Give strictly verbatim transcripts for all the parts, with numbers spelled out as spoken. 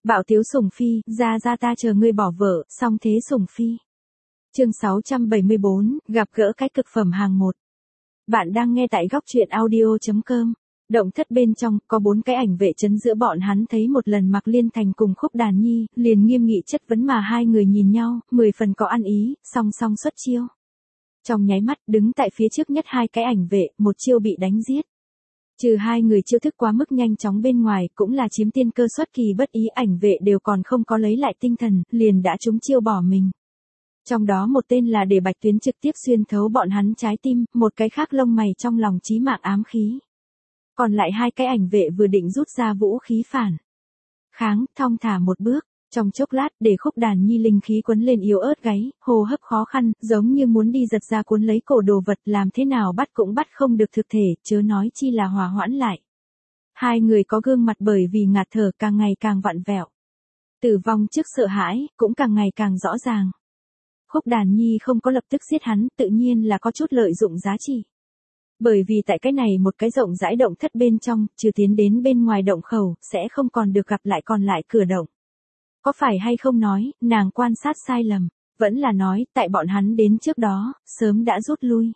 Bạo tiếu sủng phi, ra ra ta chờ ngươi bỏ vợ, song thế sủng phi. Chương sáu trăm bảy mươi bốn, gặp gỡ cái cực phẩm hàng một. Bạn đang nghe tại góc truyện audio chấm com. Động thất bên trong, có bốn cái ảnh vệ trấn giữa bọn hắn thấy một lần Mạc Liên Thành cùng Khúc Đàn Nhi, liền nghiêm nghị chất vấn mà hai người nhìn nhau, mười phần có ăn ý, song song xuất chiêu. Trong nháy mắt, đứng tại phía trước nhất hai cái ảnh vệ, một chiêu bị đánh giết. Trừ hai người chiêu thức quá mức nhanh chóng bên ngoài, cũng là chiếm tiên cơ xuất kỳ bất ý, ảnh vệ đều còn không có lấy lại tinh thần, liền đã trúng chiêu bỏ mình. Trong đó một tên là để bạch tuyến trực tiếp xuyên thấu bọn hắn trái tim, một cái khác lông mày trong lòng chí mạng ám khí. Còn lại hai cái ảnh vệ vừa định rút ra vũ khí phản kháng, thong thả một bước, trong chốc lát để Khúc Đàn Nhi linh khí quấn lên yếu ớt gáy, hô hấp khó khăn, giống như muốn đi giật ra cuốn lấy cổ đồ vật, làm thế nào bắt cũng bắt không được thực thể, chớ nói chi là hòa hoãn lại. Hai người có gương mặt bởi vì ngạt thở càng ngày càng vặn vẹo. Tử vong trước sợ hãi, cũng càng ngày càng rõ ràng. Khúc Đàn Nhi không có lập tức giết hắn, tự nhiên là có chút lợi dụng giá trị. Bởi vì tại cái này một cái rộng rãi động thất bên trong, trừ tiến đến bên ngoài động khẩu, sẽ không còn được gặp lại còn lại cửa động. Có phải hay không nói, nàng quan sát sai lầm, vẫn là nói, tại bọn hắn đến trước đó, sớm đã rút lui.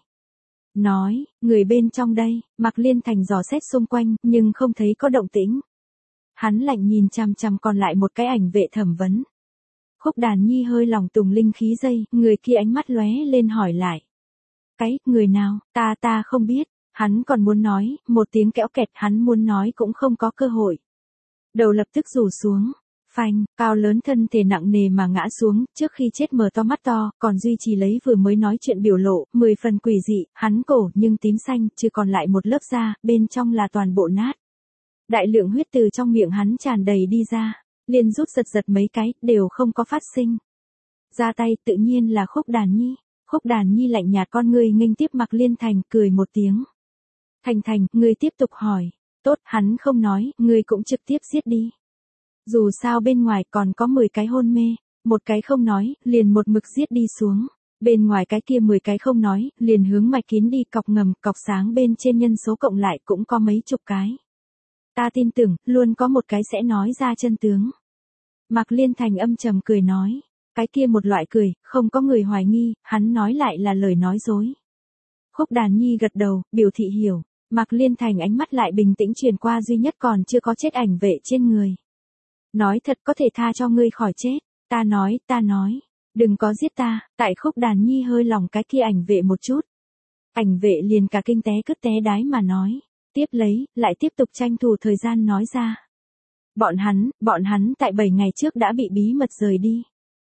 Nói, người bên trong đây, Mạc Liên Thành dò xét xung quanh, nhưng không thấy có động tĩnh. Hắn lạnh nhìn chằm chằm còn lại một cái ảnh vệ thẩm vấn. Khúc Đàn Nhi hơi lòng tùng linh khí dây, người kia ánh mắt lóe lên hỏi lại. Cái, người nào, ta ta không biết, hắn còn muốn nói, một tiếng kẽo kẹt hắn muốn nói cũng không có cơ hội. Đầu lập tức rủ xuống, phanh, cao lớn thân thể nặng nề mà ngã xuống, trước khi chết mở to mắt to, còn duy trì lấy vừa mới nói chuyện biểu lộ, mười phần quỷ dị, hắn cổ nhưng tím xanh, chỉ còn lại một lớp da, bên trong là toàn bộ nát. Đại lượng huyết từ trong miệng hắn tràn đầy đi ra, liền rút giật giật mấy cái, đều không có phát sinh. Ra tay tự nhiên là Khúc Đàn Nhi. Khúc Đàn Nhi lạnh nhạt con ngươi nghênh tiếp Mạc Liên Thành, cười một tiếng. Thành Thành, ngươi tiếp tục hỏi. Tốt, hắn không nói, ngươi cũng trực tiếp giết đi. Dù sao bên ngoài còn có mười cái hôn mê, một cái không nói, liền một mực giết đi xuống. Bên ngoài cái kia mười cái không nói, liền hướng mạch kín đi, cọc ngầm, cọc sáng bên trên nhân số cộng lại cũng có mấy chục cái. Ta tin tưởng, luôn có một cái sẽ nói ra chân tướng. Mạc Liên Thành âm trầm cười nói. Cái kia một loại cười, không có người hoài nghi, hắn nói lại là lời nói dối. Khúc Đàn Nhi gật đầu, biểu thị hiểu. Mạc Liên Thành ánh mắt lại bình tĩnh truyền qua duy nhất còn chưa có chết ảnh vệ trên người. Nói thật có thể tha cho ngươi khỏi chết. Ta nói, ta nói. Đừng có giết ta. Tại Khúc Đàn Nhi hơi lòng cái kia ảnh vệ một chút. Ảnh vệ liền cả kinh té cứt té đái mà nói. Tiếp lấy, lại tiếp tục tranh thủ thời gian nói ra. Bọn hắn, bọn hắn tại bảy ngày trước đã bị bí mật rời đi.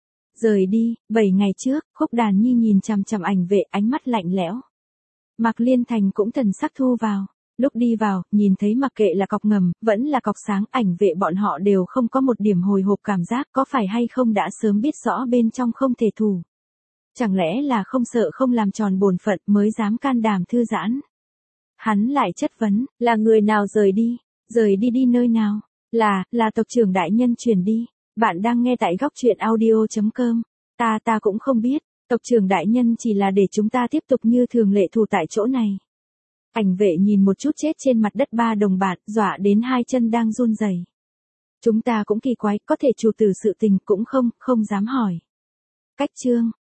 Rời đi, bảy ngày trước, Khúc Đàn Nhi nhìn chằm chằm ảnh vệ, ánh mắt lạnh lẽo. Mạc Liên Thành cũng thần sắc thu vào. Lúc đi vào, nhìn thấy mặc kệ là cọc ngầm, vẫn là cọc sáng, ảnh vệ bọn họ đều không có một điểm hồi hộp cảm giác, có phải hay không đã sớm biết rõ bên trong không thể thủ. Chẳng lẽ là không sợ không làm tròn bổn phận mới dám can đảm thư giãn. Hắn lại chất vấn, là người nào rời đi, rời đi đi nơi nào, là, là tộc trưởng đại nhân truyền đi. Bạn đang nghe tại góc truyện audio chấm com. Ta ta cũng không biết, tộc trưởng đại nhân chỉ là để chúng ta tiếp tục như thường lệ thủ tại chỗ này. Ảnh vệ nhìn một chút chết trên mặt đất ba đồng bạn, dọa đến hai chân đang run rẩy. Chúng ta cũng kỳ quái, có thể chủ tử sự tình cũng không, không dám hỏi. Cách chương,